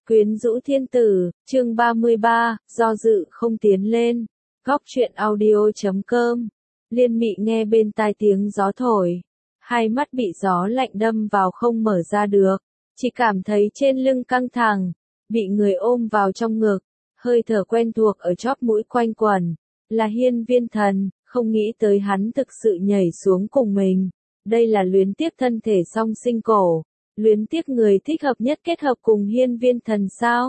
Quyến rũ thiên tử, chương 33, do dự không tiến lên. Góc truyện audio.com. Liên Mị nghe bên tai tiếng gió thổi. Hai mắt bị gió lạnh đâm vào không mở ra được. Chỉ cảm thấy trên lưng căng thẳng. Bị người ôm vào trong ngực. Hơi thở quen thuộc ở chóp mũi quanh quẩn. Là Hiên Viên Thần, không nghĩ tới hắn thực sự nhảy xuống cùng mình. Đây là luyến tiếc thân thể song sinh cổ. Luyến tiếc người thích hợp nhất kết hợp cùng Hiên Viên Thần sao?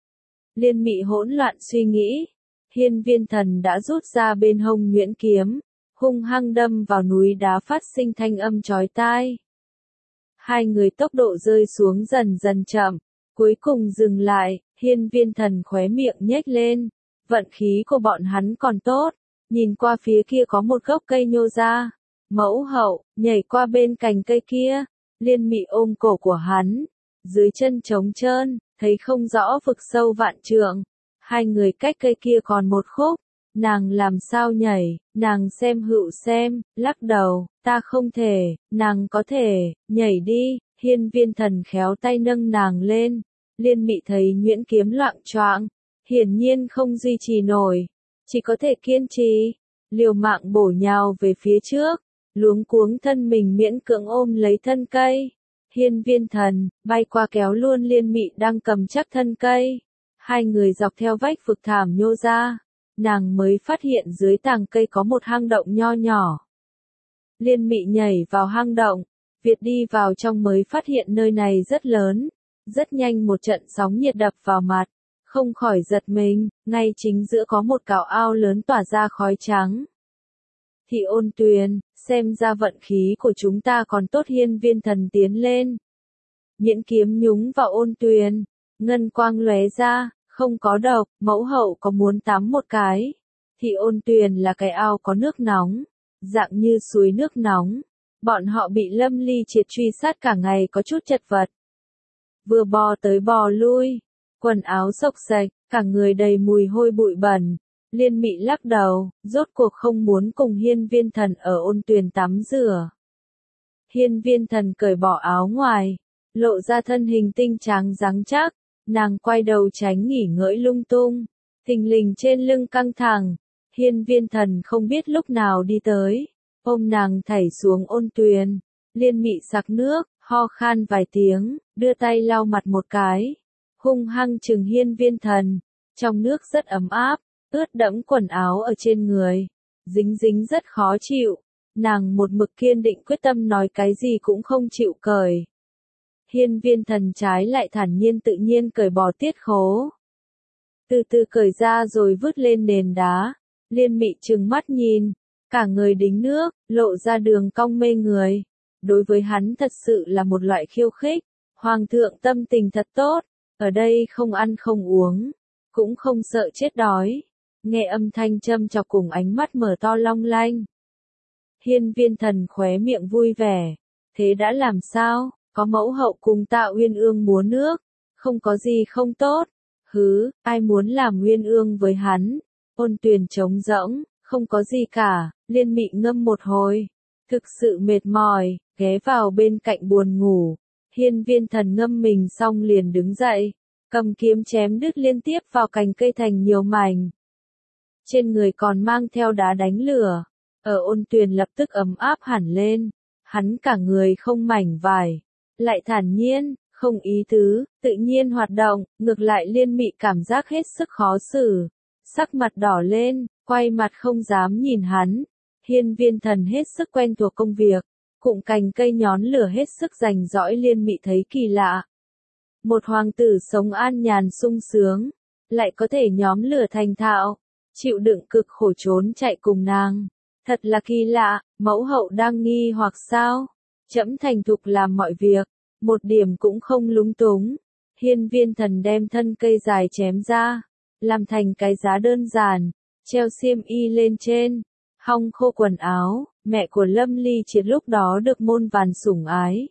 Liên Mị hỗn loạn suy nghĩ. Hiên Viên Thần đã rút ra bên hông nhuyễn kiếm, hung hăng đâm vào núi đá phát sinh thanh âm chói tai. Hai người tốc độ rơi xuống dần dần chậm, cuối cùng dừng lại, Hiên Viên Thần khóe miệng nhếch lên. Vận khí của bọn hắn còn tốt, nhìn qua phía kia có một gốc cây nhô ra. Mẫu hậu, nhảy qua bên cành cây kia. Liên Mị ôm cổ của hắn, dưới chân trống trơn, thấy không rõ vực sâu vạn trượng. Hai người cách cây kia còn một khúc, nàng làm sao nhảy, nàng xem hữu xem, lắc đầu, ta không thể, nàng có thể, nhảy đi. Hiên Viên Thần khéo tay nâng nàng lên, Liên Mị thấy nhuyễn kiếm loạng choạng, hiển nhiên không duy trì nổi, chỉ có thể kiên trì, liều mạng bổ nhào về phía trước. Luống cuống thân mình miễn cưỡng ôm lấy thân cây. Hiên Viên Thần, bay qua kéo luôn Liên Mị đang cầm chắc thân cây. Hai người dọc theo vách vực thảm nhô ra. Nàng mới phát hiện dưới tàng cây có một hang động nho nhỏ. Liên Mị nhảy vào hang động. Việt đi vào trong mới phát hiện nơi này rất lớn. Rất nhanh một trận sóng nhiệt đập vào mặt. Không khỏi giật mình, ngay chính giữa có một cào ao lớn tỏa ra khói trắng. Thì Ôn Tuyền, xem ra vận khí của chúng ta còn tốt. Hiên Viên Thần tiến lên. Nhuyễn kiếm nhúng vào Ôn Tuyền, ngân quang lóe ra, không có độc, mẫu hậu có muốn tắm một cái. Thì Ôn Tuyền là cái ao có nước nóng, dạng như suối nước nóng. Bọn họ bị Lâm Ly Triệt truy sát cả ngày có chút chật vật. Vừa bò tới bò lui, quần áo xộc xệch, cả người đầy mùi hôi bụi bẩn. Liên Mị lắc đầu, rốt cuộc không muốn cùng Hiên Viên Thần ở Ôn Tuyền tắm rửa. Hiên Viên Thần cởi bỏ áo ngoài, lộ ra thân hình tinh tráng rắn chắc, nàng quay đầu tránh nghỉ ngơi lung tung, thình lình trên lưng căng thẳng. Hiên Viên Thần không biết lúc nào đi tới, ôm nàng thảy xuống Ôn Tuyền. Liên Mị sặc nước, ho khan vài tiếng, đưa tay lau mặt một cái, hung hăng chừng Hiên Viên Thần. Trong nước rất ấm áp, ướt đẫm quần áo ở trên người, dính dính rất khó chịu. Nàng một mực kiên định quyết tâm nói cái gì cũng không chịu cởi. Hiên Viên Thần trái lại thản nhiên tự nhiên cởi bỏ tiết khố. Từ từ cởi ra rồi vứt lên nền đá. Liên Mị trừng mắt nhìn, cả người đính nước, lộ ra đường cong mê người. Đối với hắn thật sự là một loại khiêu khích. Hoàng thượng tâm tình thật tốt, ở đây không ăn không uống, cũng không sợ chết đói. Nghe âm thanh châm chọc cùng ánh mắt mở to long lanh. Hiên Viên Thần khóe miệng vui vẻ. Thế đã làm sao, có mẫu hậu cùng Tạ Uyên Ương múa nước, không có gì không tốt. Hứ, ai muốn làm Uyên Ương với hắn. Ôn Tuyền trống rỗng, không có gì cả. Liên Mị ngâm một hồi, thực sự mệt mỏi, ghé vào bên cạnh buồn ngủ. Hiên Viên Thần ngâm mình xong liền đứng dậy, cầm kiếm chém đứt liên tiếp vào cành cây thành nhiều mảnh. Trên người còn mang theo đá đánh lửa, ở Ôn Tuyền lập tức ấm áp hẳn lên. Hắn cả người không mảnh vải, lại thản nhiên, không ý tứ, tự nhiên hoạt động. Ngược lại Liên Mị cảm giác hết sức khó xử, sắc mặt đỏ lên, quay mặt không dám nhìn hắn. Hiên Viên Thần hết sức quen thuộc công việc, cụm cành cây nhón lửa hết sức rành rõi. Liên Mị thấy kỳ lạ. Một hoàng tử sống an nhàn sung sướng, lại có thể nhóm lửa thành thạo, chịu đựng cực khổ trốn chạy cùng nàng. Thật là kỳ lạ. Mẫu hậu đang nghi hoặc sao? Trẫm thành thục làm mọi việc, một điểm cũng không lúng túng. Hiên Viên Thần đem thân cây dài chém ra, làm thành cái giá đơn giản, treo xiêm y lên trên, hong khô quần áo. Mẹ của Lâm Ly Triệt lúc đó được muôn vàn sủng ái.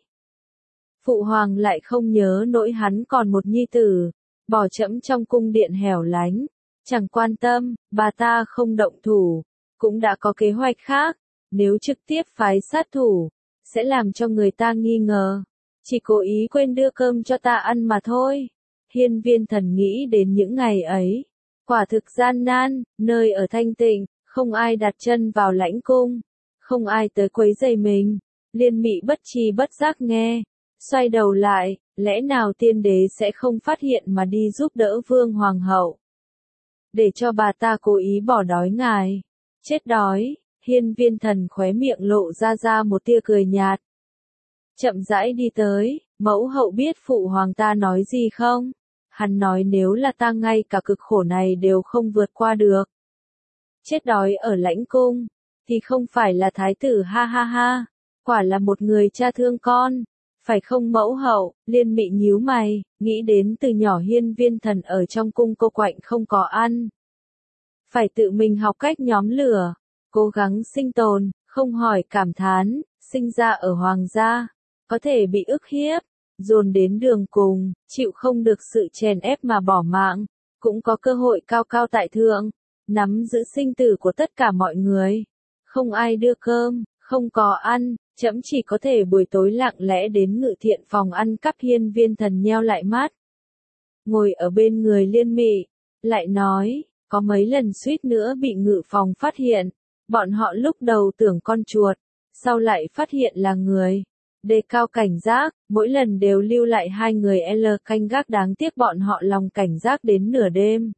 Phụ hoàng lại không nhớ nỗi hắn còn một nhi tử, bỏ trẫm trong cung điện hẻo lánh, chẳng quan tâm. Bà ta không động thủ, cũng đã có kế hoạch khác. Nếu trực tiếp phái sát thủ, sẽ làm cho người ta nghi ngờ. Chỉ cố ý quên đưa cơm cho ta ăn mà thôi. Hiên Viên Thần nghĩ đến những ngày ấy. Quả thực gian nan, nơi ở thanh tịnh, không ai đặt chân vào lãnh cung, không ai tới quấy rầy mình. Liên Mị bất tri bất giác nghe, xoay đầu lại, lẽ nào tiên đế sẽ không phát hiện mà đi giúp đỡ vương hoàng hậu? Để cho bà ta cố ý bỏ đói ngài. Chết đói, Hiên Viên Thần khóe miệng lộ ra một tia cười nhạt. Chậm rãi đi tới, mẫu hậu biết phụ hoàng ta nói gì không? Hắn nói nếu là ta ngay cả cực khổ này đều không vượt qua được. Chết đói ở lãnh cung, thì không phải là thái tử ha ha ha, quả là một người cha thương con. Phải không mẫu hậu? Liên Mị nhíu mày, nghĩ đến từ nhỏ Hiên Viên Thần ở trong cung cô quạnh không có ăn. Phải tự mình học cách nhóm lửa, cố gắng sinh tồn, không hỏi cảm thán, sinh ra ở hoàng gia, có thể bị ức hiếp, dồn đến đường cùng, chịu không được sự chèn ép mà bỏ mạng, cũng có cơ hội cao cao tại thượng, nắm giữ sinh tử của tất cả mọi người. Không ai đưa cơm, không có ăn, trẫm chỉ có thể buổi tối lặng lẽ đến Ngự Thiện phòng ăn cắp. Hiên Viên Thần nheo lại mắt, ngồi ở bên người Liên Mị, lại nói, có mấy lần suýt nữa bị Ngự phòng phát hiện, bọn họ lúc đầu tưởng con chuột, sau lại phát hiện là người. Đề cao cảnh giác, mỗi lần đều lưu lại 2 người L canh gác, đáng tiếc bọn họ lòng cảnh giác đến nửa đêm.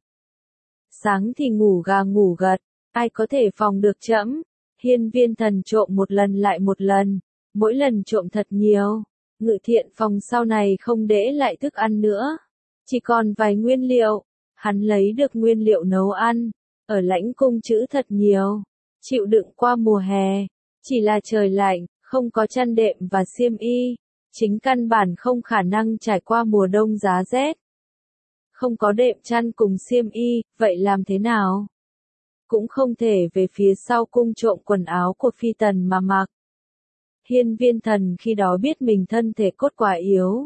Sáng thì ngủ gà ngủ gật, ai có thể phòng được trẫm? Hiên Viên Thần trộm một lần lại một lần, mỗi lần trộm thật nhiều. Ngự Thiện phòng sau này không để lại thức ăn nữa, chỉ còn vài nguyên liệu. Hắn lấy được nguyên liệu nấu ăn, ở lãnh cung trữ thật nhiều, chịu đựng qua mùa hè. Chỉ là trời lạnh, không có chăn đệm và xiêm y, chính căn bản không khả năng trải qua mùa đông giá rét. Không có đệm chăn cùng xiêm y, vậy làm thế nào? Cũng không thể về phía sau cung trộm quần áo của phi tần mà mặc. Hiên Viên Thần khi đó biết mình thân thể cốt quá yếu,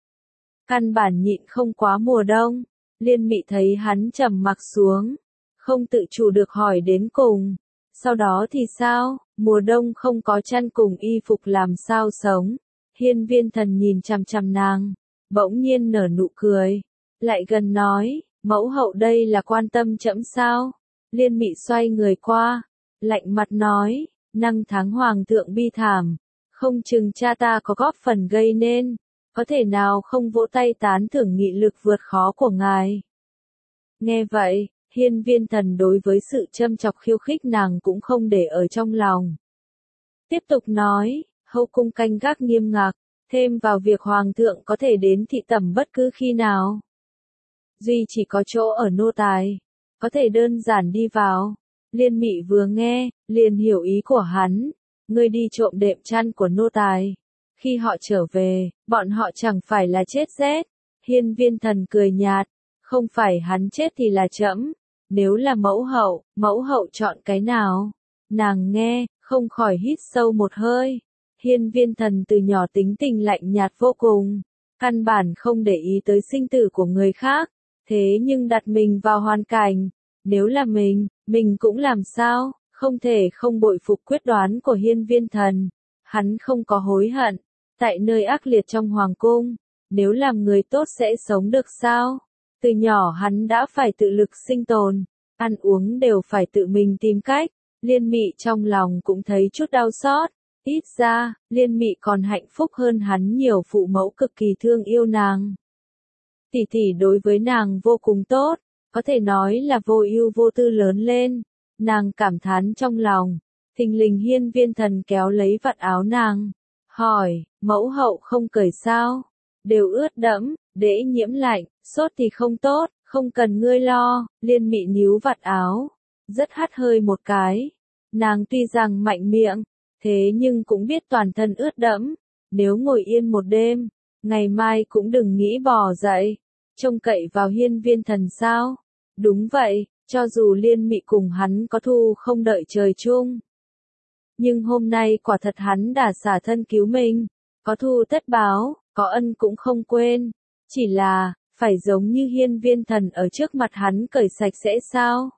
căn bản nhịn không quá mùa đông. Liên Mị thấy hắn trầm mặc xuống, không tự chủ được hỏi đến cùng, sau đó thì sao? Mùa đông không có chăn cùng y phục làm sao sống? Hiên Viên Thần nhìn chằm chằm nàng, bỗng nhiên nở nụ cười, lại gần nói, mẫu hậu đây là quan tâm trẫm sao? Liên Mị xoay người qua, lạnh mặt nói, năm tháng hoàng thượng bi thảm, không chừng cha ta có góp phần gây nên, có thể nào không vỗ tay tán thưởng nghị lực vượt khó của ngài? Nghe vậy, Hiên Viên Thần đối với sự châm chọc khiêu khích nàng cũng không để ở trong lòng. Tiếp tục nói, hậu cung canh gác nghiêm ngặt, thêm vào việc hoàng thượng có thể đến thị tẩm bất cứ khi nào. Duy chỉ có chỗ ở nô tài, có thể đơn giản đi vào. Liên Mị vừa nghe, liền hiểu ý của hắn, ngươi đi trộm đệm chăn của nô tài. Khi họ trở về, bọn họ chẳng phải là chết rét. Hiên Viên Thần cười nhạt, không phải hắn chết thì là trẫm. Nếu là mẫu hậu chọn cái nào? Nàng nghe, không khỏi hít sâu một hơi. Hiên Viên Thần từ nhỏ tính tình lạnh nhạt vô cùng, căn bản không để ý tới sinh tử của người khác. Thế nhưng đặt mình vào hoàn cảnh, nếu là mình cũng làm sao? Không thể không bội phục quyết đoán của Hiên Viên Thần. Hắn không có hối hận, tại nơi ác liệt trong hoàng cung, nếu làm người tốt sẽ sống được sao? Từ nhỏ hắn đã phải tự lực sinh tồn, ăn uống đều phải tự mình tìm cách. Liên Mị trong lòng cũng thấy chút đau xót, ít ra, Liên Mị còn hạnh phúc hơn hắn nhiều. Phụ mẫu cực kỳ thương yêu nàng. Tỷ tỷ đối với nàng vô cùng tốt, có thể nói là vô ưu vô tư lớn lên. Nàng cảm thán trong lòng, thình lình Hiên Viên Thần kéo lấy vạt áo nàng, hỏi, mẫu hậu không cởi sao? Đều ướt đẫm, dễ nhiễm lạnh, sốt thì không tốt, không cần ngươi lo. Liên Mị níu vạt áo, rất hắt hơi một cái. Nàng tuy rằng mạnh miệng, thế nhưng cũng biết toàn thân ướt đẫm, nếu ngồi yên một đêm, ngày mai cũng đừng nghĩ bò dậy. Trông cậy vào Hiên Viên Thần sao? Đúng vậy, cho dù Liên Mị cùng hắn có thù không đợi trời chung, nhưng hôm nay quả thật hắn đã xả thân cứu mình, có thù tất báo, có ân cũng không quên. Chỉ là, phải giống như Hiên Viên Thần ở trước mặt hắn cởi sạch sẽ sao?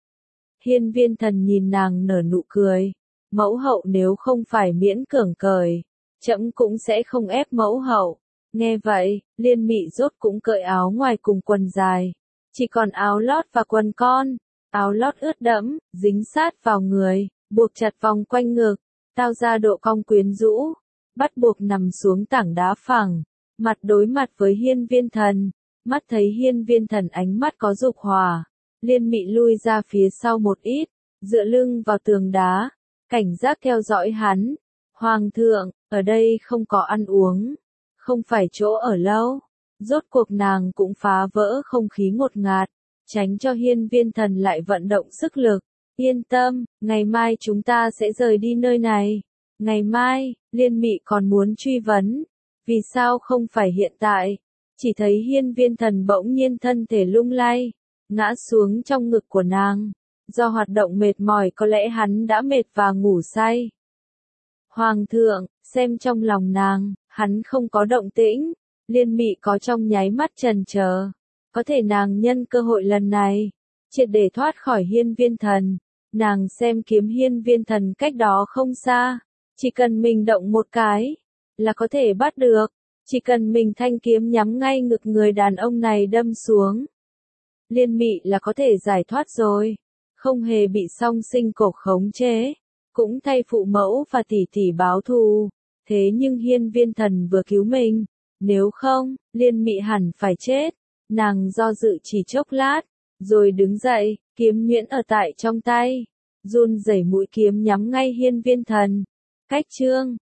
Hiên Viên Thần nhìn nàng nở nụ cười, mẫu hậu nếu không phải miễn cưỡng cởi, trẫm cũng sẽ không ép mẫu hậu. Nghe vậy, Liên Mị rốt cũng cởi áo ngoài cùng quần dài. Chỉ còn áo lót và quần con. Áo lót ướt đẫm, dính sát vào người, buộc chặt vòng quanh ngực, tạo ra độ cong quyến rũ. Bắt buộc nằm xuống tảng đá phẳng, mặt đối mặt với Hiên Viên Thần. Mắt thấy Hiên Viên Thần ánh mắt có dục hỏa. Liên Mị lui ra phía sau một ít, dựa lưng vào tường đá, cảnh giác theo dõi hắn. Hoàng thượng, ở đây không có ăn uống, không phải chỗ ở lâu. Rốt cuộc nàng cũng phá vỡ không khí ngột ngạt, tránh cho Hiên Viên Thần lại vận động sức lực. Yên tâm, ngày mai chúng ta sẽ rời đi nơi này. Ngày mai, Liên Mị còn muốn truy vấn. Vì sao không phải hiện tại? Chỉ thấy Hiên Viên Thần bỗng nhiên thân thể lung lay, ngã xuống trong ngực của nàng. Do hoạt động mệt mỏi có lẽ hắn đã mệt và ngủ say. Hoàng thượng, xem trong lòng nàng, hắn không có động tĩnh. Liên Mị có trong nháy mắt chần chờ. Có thể nàng nhân cơ hội lần này, triệt để thoát khỏi Hiên Viên Thần. Nàng xem kiếm Hiên Viên Thần cách đó không xa. Chỉ cần mình động một cái, là có thể bắt được. Chỉ cần mình thanh kiếm nhắm ngay ngực người đàn ông này đâm xuống. Liên Mị là có thể giải thoát rồi. Không hề bị song sinh cổ khống chế. Cũng thay phụ mẫu và tỷ tỷ báo thù. Thế nhưng Hiên Viên Thần vừa cứu mình. Nếu không, Liên Mị hẳn phải chết. Nàng do dự chỉ chốc lát, rồi đứng dậy, kiếm nhuyễn ở tại trong tay. Run rẩy mũi kiếm nhắm ngay Hiên Viên Thần. Cách chương